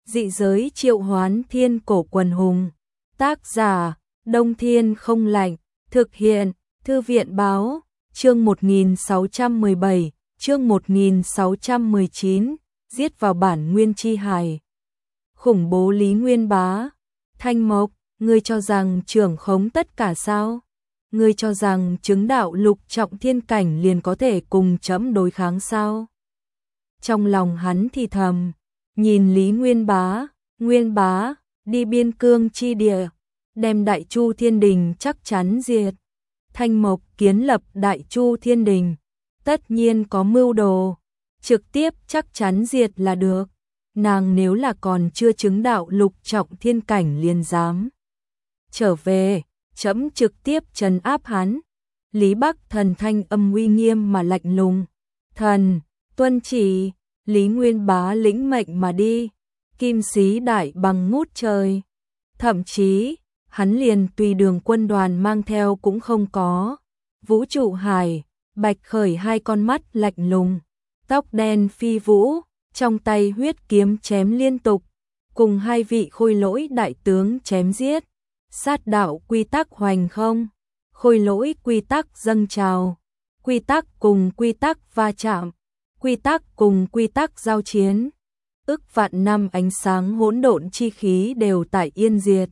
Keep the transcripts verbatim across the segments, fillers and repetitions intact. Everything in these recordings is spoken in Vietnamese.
Dị giới triệu hoán thiên cổ quần hùng. Tác giả, Đông Thiên không lạnh. Thực hiện, Thư viện báo, chương một nghìn sáu trăm mười bảy, chương một nghìn sáu trăm mười chín, giết vào bản nguyên chi hải. Khủng bố Lý Nguyên Bá. Thanh Mộc, ngươi cho rằng trưởng khống tất cả sao? Ngươi cho rằng chứng đạo lục trọng thiên cảnh liền có thể cùng trẫm đối kháng sao? Trong lòng hắn thì thầm, nhìn Lý Nguyên Bá, Nguyên Bá, đi biên cương chi địa, đem Đại Chu Thiên Đình chắc chắn diệt. Thanh Mộc kiến lập Đại Chu Thiên Đình, tất nhiên có mưu đồ, trực tiếp chắc chắn diệt là được. Nàng nếu là còn chưa chứng đạo lục trọng thiên cảnh liền dám trở về, trẫm trực tiếp trấn áp hắn. Lý Bắc Thần thanh âm uy nghiêm mà lạnh lùng. Thần, tuân chỉ. Lý Nguyên Bá lĩnh mệnh mà đi, kim sĩ đại bằng ngút trời. Thậm chí, hắn liền tùy đường quân đoàn mang theo cũng không có. Vũ trụ hải, Bạch Khởi hai con mắt lạnh lùng, tóc đen phi vũ, trong tay huyết kiếm chém liên tục, cùng hai vị khôi lỗi đại tướng chém giết. Sát đạo quy tắc hoành không, khôi lỗi quy tắc dâng trào, quy tắc cùng quy tắc va chạm, quy tắc cùng quy tắc giao chiến. Ức vạn năm ánh sáng hỗn độn chi khí đều tại yên diệt.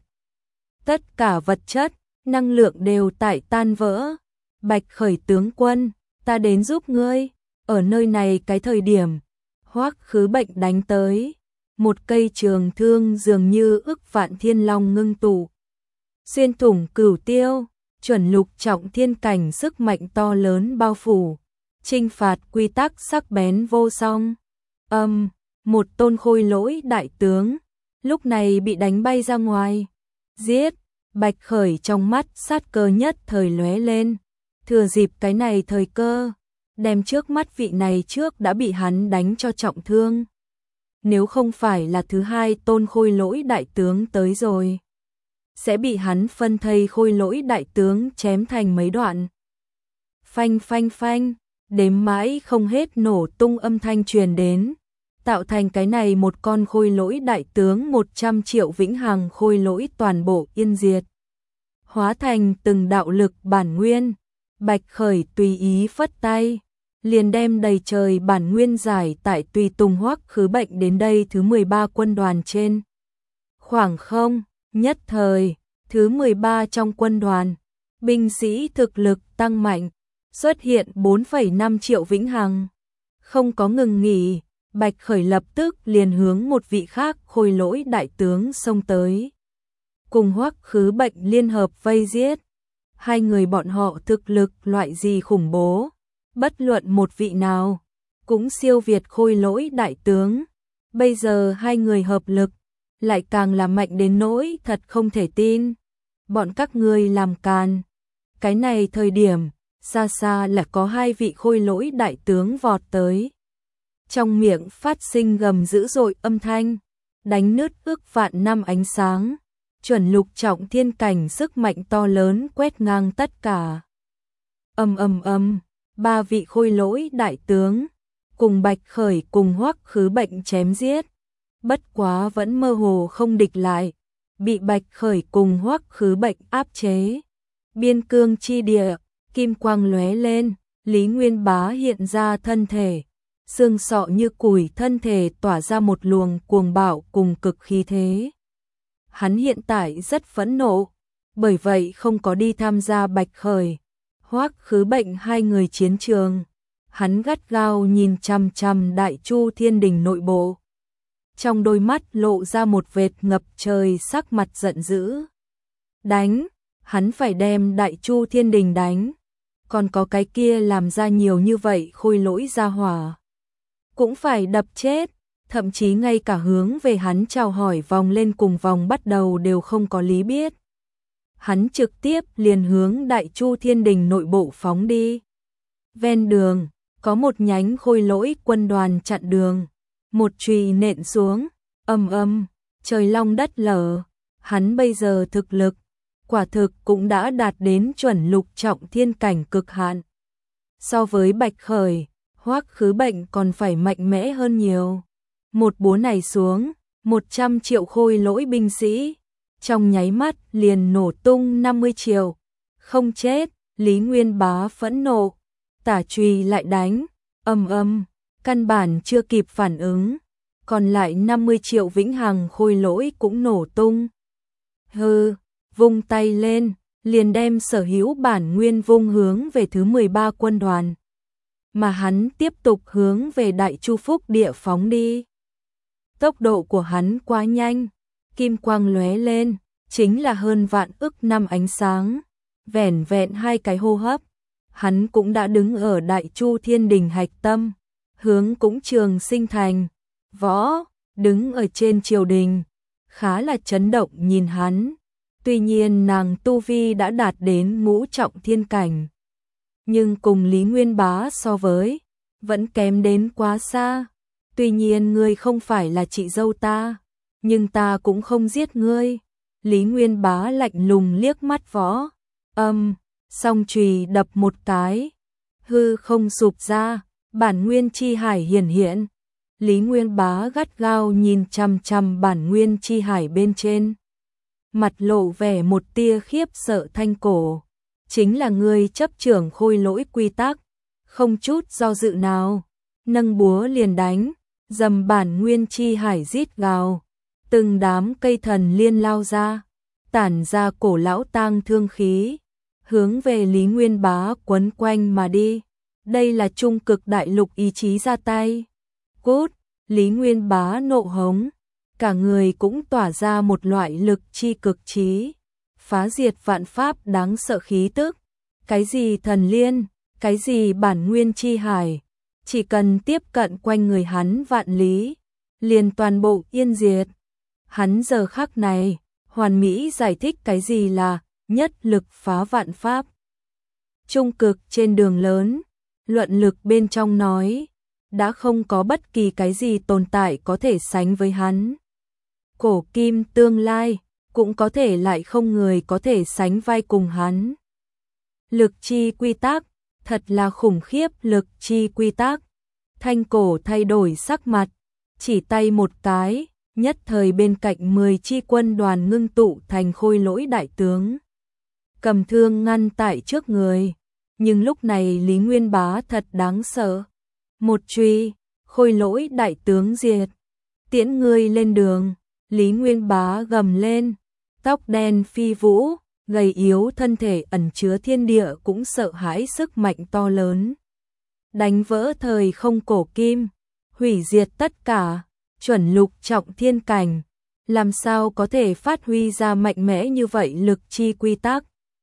Tất cả vật chất, năng lượng đều tại tan vỡ. Bạch Khởi tướng quân, ta đến giúp ngươi. Ở nơi này cái thời điểm, Hoắc Khứ Bệnh đánh tới. Một cây trường thương dường như ức vạn thiên long ngưng tụ, xuyên thủng cửu tiêu, chuẩn lục trọng thiên cảnh sức mạnh to lớn bao phủ, chinh phạt quy tắc sắc bén vô song. Âm, um, một tôn khôi lỗi đại tướng, lúc này bị đánh bay ra ngoài. Giết, Bạch Khởi trong mắt sát cơ nhất thời lóe lên, thừa dịp cái này thời cơ, đem trước mắt vị này trước đã bị hắn đánh cho trọng thương. Nếu không phải là thứ hai tôn khôi lỗi đại tướng tới rồi, sẽ bị hắn phân thây khôi lỗi đại tướng chém thành mấy đoạn. Phanh phanh phanh, đếm mãi không hết nổ tung âm thanh truyền đến, tạo thành cái này một con khôi lỗi đại tướng một trăm triệu vĩnh hằng khôi lỗi toàn bộ yên diệt. Hóa thành từng đạo lực bản nguyên, Bạch Khởi tùy ý phất tay, liền đem đầy trời bản nguyên giải tại tùy tùng Hoắc Khứ Bệnh đến đây thứ mười ba quân đoàn trên. Khoảng không, nhất thời, thứ mười ba trong quân đoàn, binh sĩ thực lực tăng mạnh, xuất hiện bốn phẩy năm triệu vĩnh hằng. Không có ngừng nghỉ, Bạch Khởi lập tức liền hướng một vị khác khôi lỗi đại tướng xông tới. Cùng Hoắc Khứ Bệnh liên hợp vây giết. Hai người bọn họ thực lực loại gì khủng bố, bất luận một vị nào, cũng siêu việt khôi lỗi đại tướng. Bây giờ hai người hợp lực, lại càng là mạnh đến nỗi thật không thể tin. Bọn các ngươi làm càn. Cái này thời điểm, xa xa là có hai vị khôi lỗi đại tướng vọt tới. Trong miệng phát sinh gầm dữ dội âm thanh, đánh nứt ước vạn năm ánh sáng, chuẩn lục trọng thiên cảnh sức mạnh to lớn quét ngang tất cả. Ầm ầm ầm, ba vị khôi lỗi đại tướng, cùng Bạch Khởi cùng Hoắc Khứ Bệnh chém giết. Bất quá vẫn mơ hồ không địch lại, bị Bạch Khởi cùng Hoắc Khứ Bệnh áp chế. Biên cương chi địa, kim quang lóe lên, Lý Nguyên Bá hiện ra thân thể, xương sọ như củi thân thể tỏa ra một luồng cuồng bạo cùng cực khí thế. Hắn hiện tại rất phẫn nộ, bởi vậy không có đi tham gia Bạch Khởi, Hoắc Khứ Bệnh hai người chiến trường. Hắn gắt gao nhìn chằm chằm Đại Chu Thiên Đình nội bộ. Trong đôi mắt lộ ra một vệt ngập trời sắc mặt giận dữ. Đánh, hắn phải đem Đại Chu Thiên Đình đánh. Còn có cái kia làm ra nhiều như vậy khôi lỗi ra hỏa, cũng phải đập chết. Thậm chí ngay cả hướng về hắn chào hỏi vòng lên cùng vòng bắt đầu đều không có lý biết. Hắn trực tiếp liền hướng Đại Chu Thiên Đình nội bộ phóng đi. Ven đường, có một nhánh khôi lỗi quân đoàn chặn đường. Một chùy nện xuống, ầm ầm, trời long đất lở. Hắn bây giờ thực lực, quả thực cũng đã đạt đến chuẩn lục trọng thiên cảnh cực hạn. So với Bạch Khởi, Hoắc Khứ Bệnh còn phải mạnh mẽ hơn nhiều. Một búa này xuống, một trăm triệu khôi lỗi binh sĩ, trong nháy mắt liền nổ tung năm mươi triệu. Không chết, Lý Nguyên Bá phẫn nộ, tả chùy lại đánh, ầm ầm, căn bản chưa kịp phản ứng, còn lại năm mươi triệu vĩnh hằng khôi lỗi cũng nổ tung. Hừ, vung tay lên, liền đem sở hữu bản nguyên vung hướng về thứ mười ba quân đoàn. Mà hắn tiếp tục hướng về Đại Chu Phúc địa phóng đi. Tốc độ của hắn quá nhanh, kim quang lóe lên, chính là hơn vạn ức năm ánh sáng. Vẻn vẹn hai cái hô hấp, hắn cũng đã đứng ở Đại Chu Thiên Đình hạch tâm, hướng cũng Trường Sinh Thành. Võ, đứng ở trên triều đình, khá là chấn động nhìn hắn. Tuy nhiên nàng tu vi đã đạt đến ngũ trọng thiên cảnh, nhưng cùng Lý Nguyên Bá so với, vẫn kém đến quá xa. Tuy nhiên ngươi không phải là chị dâu ta, nhưng ta cũng không giết ngươi. Lý Nguyên Bá lạnh lùng liếc mắt Võ. Âm, song chùy đập một cái, hư không sụp ra, bản nguyên chi hải hiển hiện. Lý Nguyên Bá gắt gao nhìn chằm chằm bản nguyên chi hải bên trên, mặt lộ vẻ một tia khiếp sợ. Thanh Cổ, chính là người chấp trưởng khôi lỗi quy tắc, không chút do dự nào, nâng búa liền đánh, dầm bản nguyên chi hải rít gào, từng đám cây thần liên lao ra, tản ra cổ lão tang thương khí, hướng về Lý Nguyên Bá quấn quanh mà đi. Đây là trung cực đại lục ý chí ra tay. Cút, Lý Nguyên Bá nộ hống, cả người cũng tỏa ra một loại lực chi cực trí, phá diệt vạn pháp đáng sợ khí tức. Cái gì thần liên, cái gì bản nguyên chi hải, chỉ cần tiếp cận quanh người hắn vạn lý, liền toàn bộ yên diệt. Hắn giờ khắc này, hoàn mỹ giải thích cái gì là nhất lực phá vạn pháp. Trung cực trên đường lớn, luận lực bên trong nói, đã không có bất kỳ cái gì tồn tại có thể sánh với hắn. Cổ kim tương lai, cũng có thể lại không người có thể sánh vai cùng hắn. Lực chi quy tắc, thật là khủng khiếp. Lực chi quy tắc. Thanh Cổ thay đổi sắc mặt, chỉ tay một cái, nhất thời bên cạnh mười chi quân đoàn ngưng tụ thành khôi lỗi đại tướng, cầm thương ngăn tại trước người. Nhưng lúc này Lý Nguyên Bá thật đáng sợ, một truy, khôi lỗi đại tướng diệt, tiễn ngươi lên đường. Lý Nguyên Bá gầm lên, tóc đen phi vũ, gầy yếu thân thể ẩn chứa thiên địa cũng sợ hãi sức mạnh to lớn, đánh vỡ thời không cổ kim, hủy diệt tất cả. Chuẩn lục trọng thiên cảnh, làm sao có thể phát huy ra mạnh mẽ như vậy lực chi quy tắc.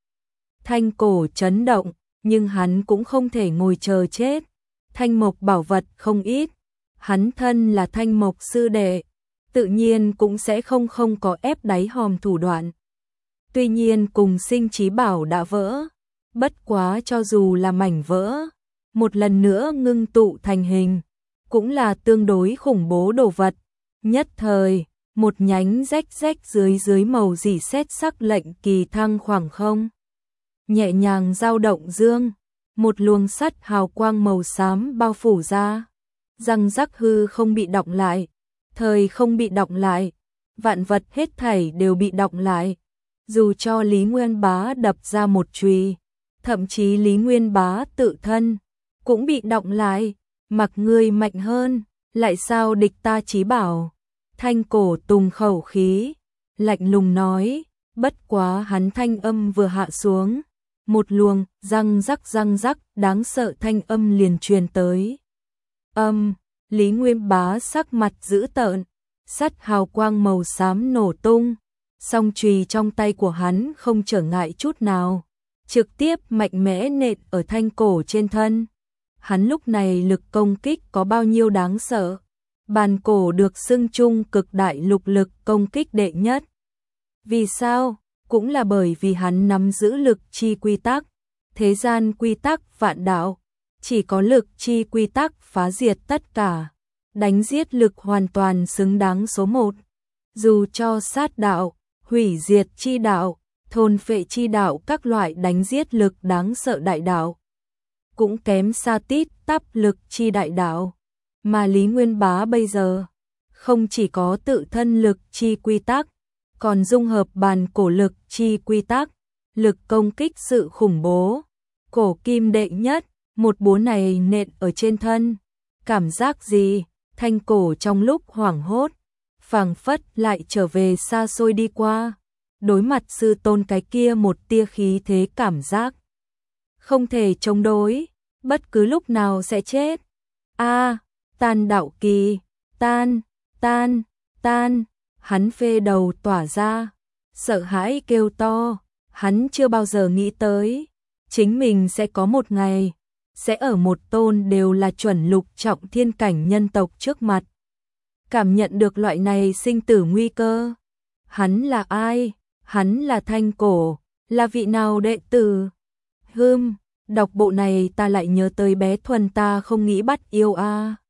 Thanh Cổ chấn động, nhưng hắn cũng không thể ngồi chờ chết. Thanh mộc bảo vật không ít, hắn thân là thanh mộc sư đệ, tự nhiên cũng sẽ không không có ép đáy hòm thủ đoạn. Tuy nhiên cùng sinh trí bảo đã vỡ, bất quá cho dù là mảnh vỡ, một lần nữa ngưng tụ thành hình, cũng là tương đối khủng bố đồ vật. Nhất thời, một nhánh rách rách dưới dưới màu dỉ sét sắc lệnh kỳ thăng khoảng không, nhẹ nhàng dao động dương, một luồng sắt hào quang màu xám bao phủ ra, răng rắc hư không bị đọng lại, thời không bị đọng lại, vạn vật hết thảy đều bị đọng lại. Dù cho Lý Nguyên Bá đập ra một chùy, thậm chí Lý Nguyên Bá tự thân cũng bị đọng lại. Mặc ngươi mạnh hơn, lại sao địch ta chí bảo. Thanh Cổ tùng khẩu khí, lạnh lùng nói, bất quá hắn thanh âm vừa hạ xuống, một luồng răng rắc răng rắc đáng sợ thanh âm liền truyền tới. Âm, Lý Nguyên Bá sắc mặt dữ tợn, sắt hào quang màu xám nổ tung, song chùy trong tay của hắn không trở ngại chút nào, trực tiếp mạnh mẽ nện ở Thanh Cổ trên thân. Hắn lúc này lực công kích có bao nhiêu đáng sợ. Bàn cổ được xưng chung cực đại lục lực công kích đệ nhất. Vì sao? Cũng là bởi vì hắn nắm giữ lực chi quy tắc. Thế gian quy tắc vạn đạo, chỉ có lực chi quy tắc phá diệt tất cả. Đánh giết lực hoàn toàn xứng đáng số một. Dù cho sát đạo, hủy diệt chi đạo, thôn phệ chi đạo các loại đánh giết lực đáng sợ đại đạo, cũng kém xa tít tắp lực chi đại đạo. Mà Lý Nguyên Bá bây giờ không chỉ có tự thân lực chi quy tắc, còn dung hợp bàn cổ lực chi quy tắc, lực công kích sự khủng bố. Cổ kim đệ nhất, một búa này nện ở trên thân. Cảm giác gì? Thanh cổ trong lúc hoảng hốt, phảng phất lại trở về xa xôi đi qua. Đối mặt sư tôn cái kia một tia khí thế cảm giác. Không thể chống đối, bất cứ lúc nào sẽ chết. A, tan đạo kỳ, tan, tan, tan, hắn phê đầu tỏa ra, sợ hãi kêu to, hắn chưa bao giờ nghĩ tới, chính mình sẽ có một ngày, sẽ ở một tôn đều là chuẩn lục trọng thiên cảnh nhân tộc trước mặt. Cảm nhận được loại này sinh tử nguy cơ. Hắn là ai? Hắn là Thanh Cổ, là vị nào đệ tử? Hừm, đọc bộ này ta lại nhớ tới bé Thuần ta không nghĩ bắt yêu a.